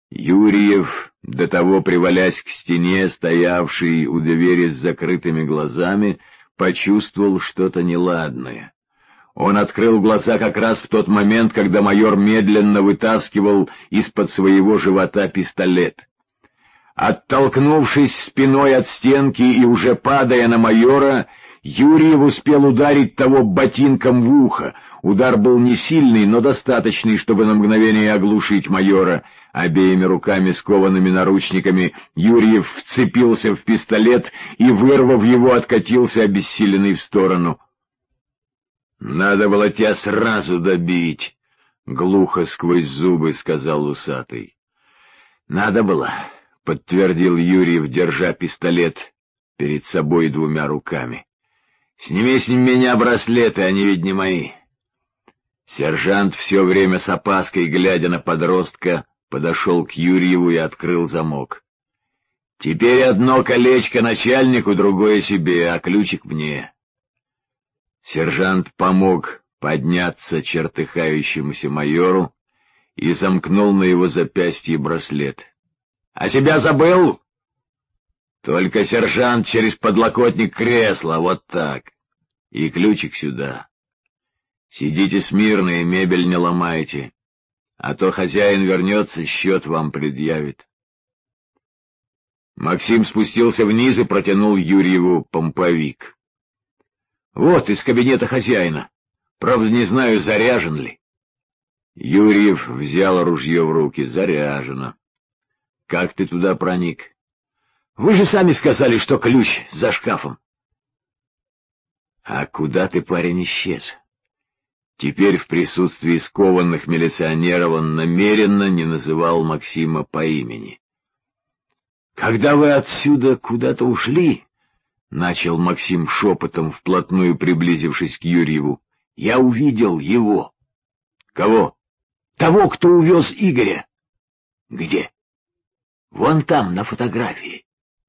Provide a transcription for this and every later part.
Юрьев, до того привалясь к стене, стоявший у двери с закрытыми глазами, почувствовал что-то неладное. Он открыл глаза как раз в тот момент, когда майор медленно вытаскивал из-под своего живота пистолет. Оттолкнувшись спиной от стенки и уже падая на майора, Юрьев успел ударить того ботинком в ухо. Удар был не сильный, но достаточный, чтобы на мгновение оглушить майора. Обеими руками, скованными наручниками, Юрьев вцепился в пистолет и, вырвав его, откатился обессиленный в сторону. — Надо было тебя сразу добить, — глухо сквозь зубы сказал усатый. — Надо было, — подтвердил Юрьев, держа пистолет перед собой двумя руками. — Сними с меня браслеты, они ведь не мои. Сержант, все время с опаской глядя на подростка, подошел к Юрьеву и открыл замок. — Теперь одно колечко начальнику, другое себе, а ключик мне. Сержант помог подняться чертыхающемуся майору и замкнул на его запястье браслет. — А себя забыл? — Только, сержант, через подлокотник кресла, вот так. И ключик сюда. Сидите смирно и мебель не ломайте, а то хозяин вернется, счет вам предъявит. Максим спустился вниз и протянул Юрьеву помповик. — Вот, из кабинета хозяина. Правда, не знаю, заряжен ли. Юрьев взял ружье в руки. — Заряжено. — Как ты туда проник? — Вы же сами сказали, что ключ за шкафом. — А куда ты, парень, исчез? Теперь в присутствии скованных милиционеров он намеренно не называл Максима по имени. — Когда вы отсюда куда-то ушли, — начал Максим шепотом, вплотную приблизившись к Юрьеву, — я увидел его. — Кого? — Того, кто увез Игоря. — Где? — Вон там, на фотографии.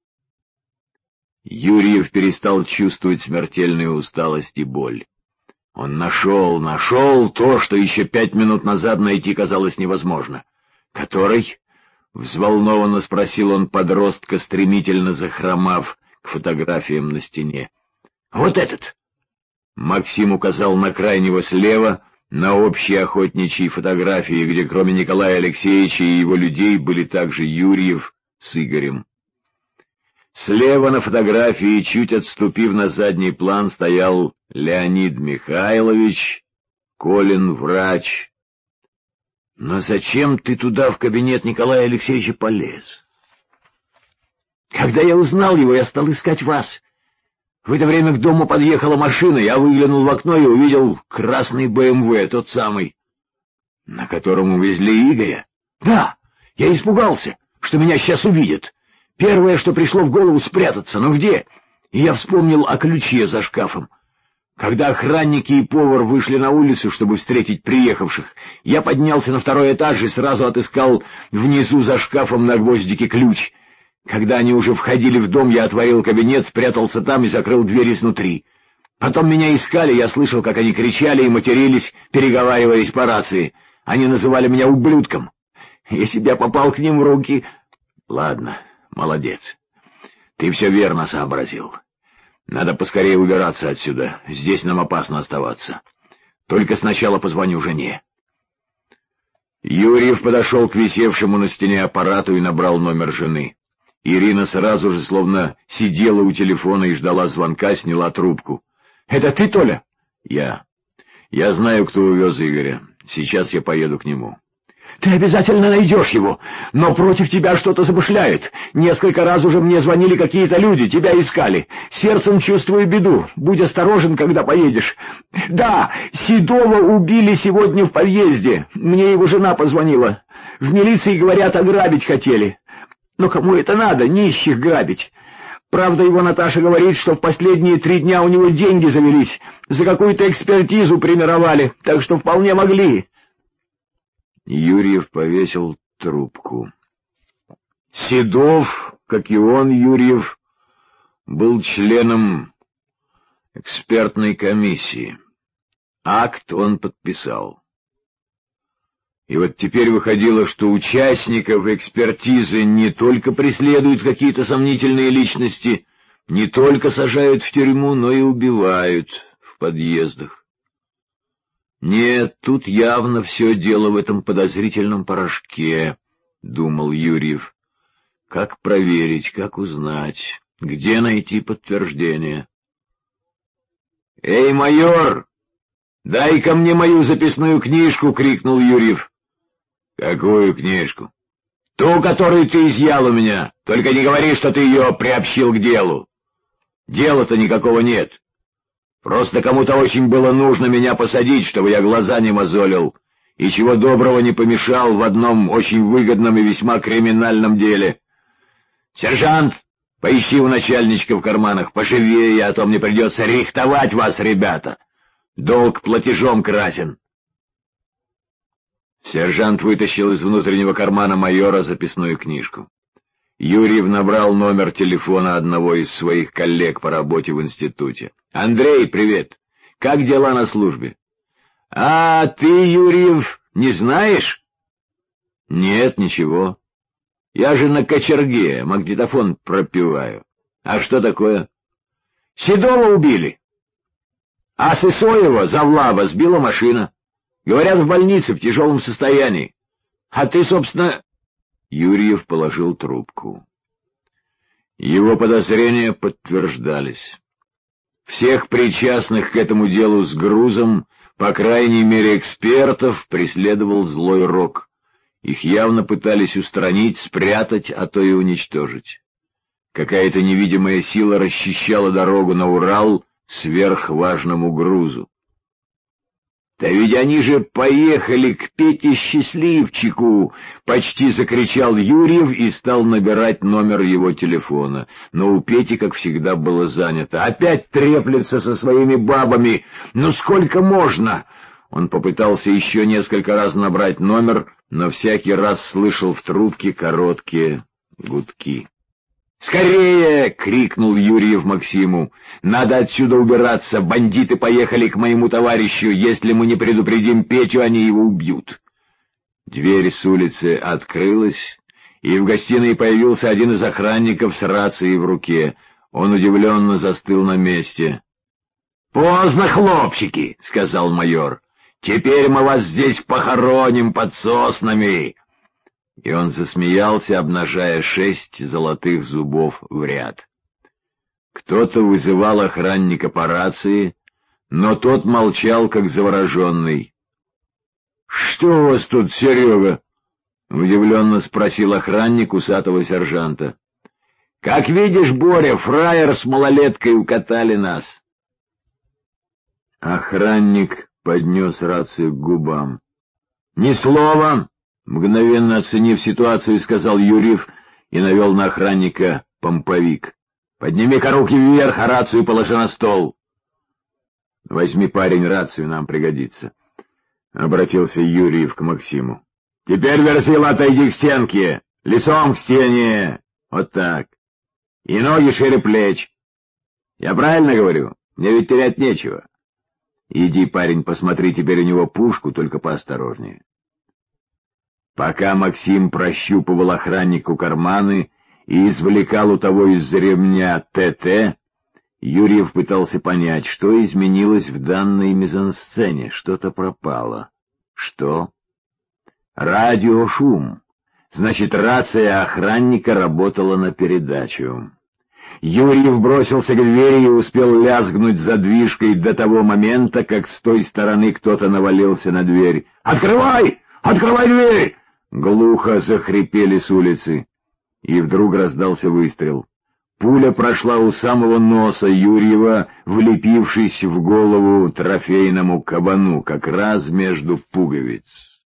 Юрьев перестал чувствовать смертельную усталость и боль. Он нашел то, что еще 5 минут назад найти казалось невозможно. — Который? — взволнованно спросил он подростка, стремительно захромав к фотографиям на стене. — Вот этот! Максим указал на крайнего слева, на общие охотничьи фотографии, где кроме Николая Алексеевича и его людей были также Юрьев с Игорем. Слева на фотографии, чуть отступив на задний план, стоял Леонид Михайлович, Колин врач. — Но зачем ты туда, в кабинет Николая Алексеевича, полез? — Когда я узнал его, я стал искать вас. В это время к дому подъехала машина, я выглянул в окно и увидел красный БМВ, тот самый. — На котором увезли Игоря? — Да, я испугался, что меня сейчас увидят. Первое, что пришло в голову, спрятаться, но где? И я вспомнил о ключе за шкафом. Когда охранники и повар вышли на улицу, чтобы встретить приехавших, я поднялся на 2-й этаж и сразу отыскал внизу за шкафом на гвоздике ключ. Когда они уже входили в дом, я отворил кабинет, спрятался там и закрыл дверь изнутри. Потом меня искали, я слышал, как они кричали и матерились, переговариваясь по рации. Они называли меня ублюдком. Если бы я попал к ним в руки... Ладно, молодец. Ты все верно сообразил. Надо поскорее убираться отсюда. Здесь нам опасно оставаться. Только сначала позвоню жене. Юрьев подошел к висевшему на стене аппарату и набрал номер жены. Ирина сразу же, словно сидела у телефона и ждала звонка, сняла трубку. — Это ты, Толя? — Я. Я знаю, кто увез Игоря. Сейчас я поеду к нему. — Ты обязательно найдешь его, но против тебя что-то замышляют. Несколько раз уже мне звонили какие-то люди, тебя искали. Сердцем чувствую беду. Будь осторожен, когда поедешь. Да, Седова убили сегодня в подъезде. Мне его жена позвонила. В милиции, говорят, ограбить хотели. Но кому это надо, нищих грабить? Правда, его Наташа говорит, что в последние 3 дня у него деньги завелись. За какую-то экспертизу примировали, так что вполне могли. Юрьев повесил трубку. Седов, как и он, Юрьев, был членом экспертной комиссии. Акт он подписал. И вот теперь выходило, что участников экспертизы не только преследуют какие-то сомнительные личности, не только сажают в тюрьму, но и убивают в подъездах. Нет, тут явно все дело в этом подозрительном порошке, — думал Юрьев. Как проверить, как узнать, где найти подтверждение? — Эй, майор, дай-ка мне мою записную книжку! — крикнул Юрьев. — Какую книжку? — Ту, которую ты изъял у меня. Только не говори, что ты ее приобщил к делу. Дела-то никакого нет. Просто кому-то очень было нужно меня посадить, чтобы я глаза не мозолил, и чего доброго не помешал в одном очень выгодном и весьма криминальном деле. Сержант, поищи у начальничка в карманах поживее, а то мне придется рихтовать вас, ребята. Долг платежом красен. Сержант вытащил из внутреннего кармана майора записную книжку. Юрьев набрал номер телефона одного из своих коллег по работе в институте. — Андрей, привет! Как дела на службе? — А ты, Юрьев, не знаешь? — Нет, ничего. Я же на кочерге, магнитофон пропиваю. — А что такое? — Седова убили. А Сысоева, завлаба, сбила машина. Говорят, в больнице, в тяжелом состоянии. А ты, собственно... Юрьев положил трубку. Его подозрения подтверждались. Всех причастных к этому делу с грузом, по крайней мере экспертов, преследовал злой рок. Их явно пытались устранить, спрятать, а то и уничтожить. Какая-то невидимая сила расчищала дорогу на Урал сверхважному грузу. — Да ведь они же поехали к Пете Счастливчику! — почти закричал Юрьев и стал набирать номер его телефона. Но у Пети, как всегда, было занято. Опять треплется со своими бабами! Ну сколько можно? Он попытался еще несколько раз набрать номер, но всякий раз слышал в трубке короткие гудки. «Скорее!» — крикнул Юрьев Максиму. «Надо отсюда убираться! Бандиты поехали к моему товарищу! Если мы не предупредим Петю, они его убьют!» Дверь с улицы открылась, и в гостиной появился один из охранников с рацией в руке. Он удивленно застыл на месте. «Поздно, хлопчики!» — сказал майор. «Теперь мы вас здесь похороним под соснами!» И он засмеялся, обнажая 6 золотых зубов в ряд. Кто-то вызывал охранника по рации, но тот молчал, как завороженный. — Что у вас тут, Серега? — удивленно спросил охранник усатого сержанта. — Как видишь, Боря, фраер с малолеткой укатали нас. Охранник поднес рацию к губам. — Ни слова! Мгновенно оценив ситуацию, сказал Юрьев и навел на охранника помповик. — Подними-ка руки вверх, а рацию положи на стол. — Возьми, парень, рацию, нам пригодится. — обратился Юрьев к Максиму. — Теперь, Верзила, отойди к стенке, лицом к стене. Вот так. И ноги шире плеч. Я правильно говорю? Мне ведь терять нечего. Иди, парень, посмотри теперь у него пушку, только поосторожнее. Пока Максим прощупывал охраннику карманы и извлекал у того из-за ремня ТТ, Юрьев пытался понять, что изменилось в данной мизансцене. Что-то пропало. Что? Радиошум. Значит, рация охранника работала на передачу. Юрьев бросился к двери и успел лязгнуть задвижкой до того момента, как с той стороны кто-то навалился на дверь. «Открывай! Открывай дверь!» Глухо захрипели с улицы, и вдруг раздался выстрел. Пуля прошла у самого носа Юрьева, влепившись в голову трофейному кабану, как раз между пуговиц.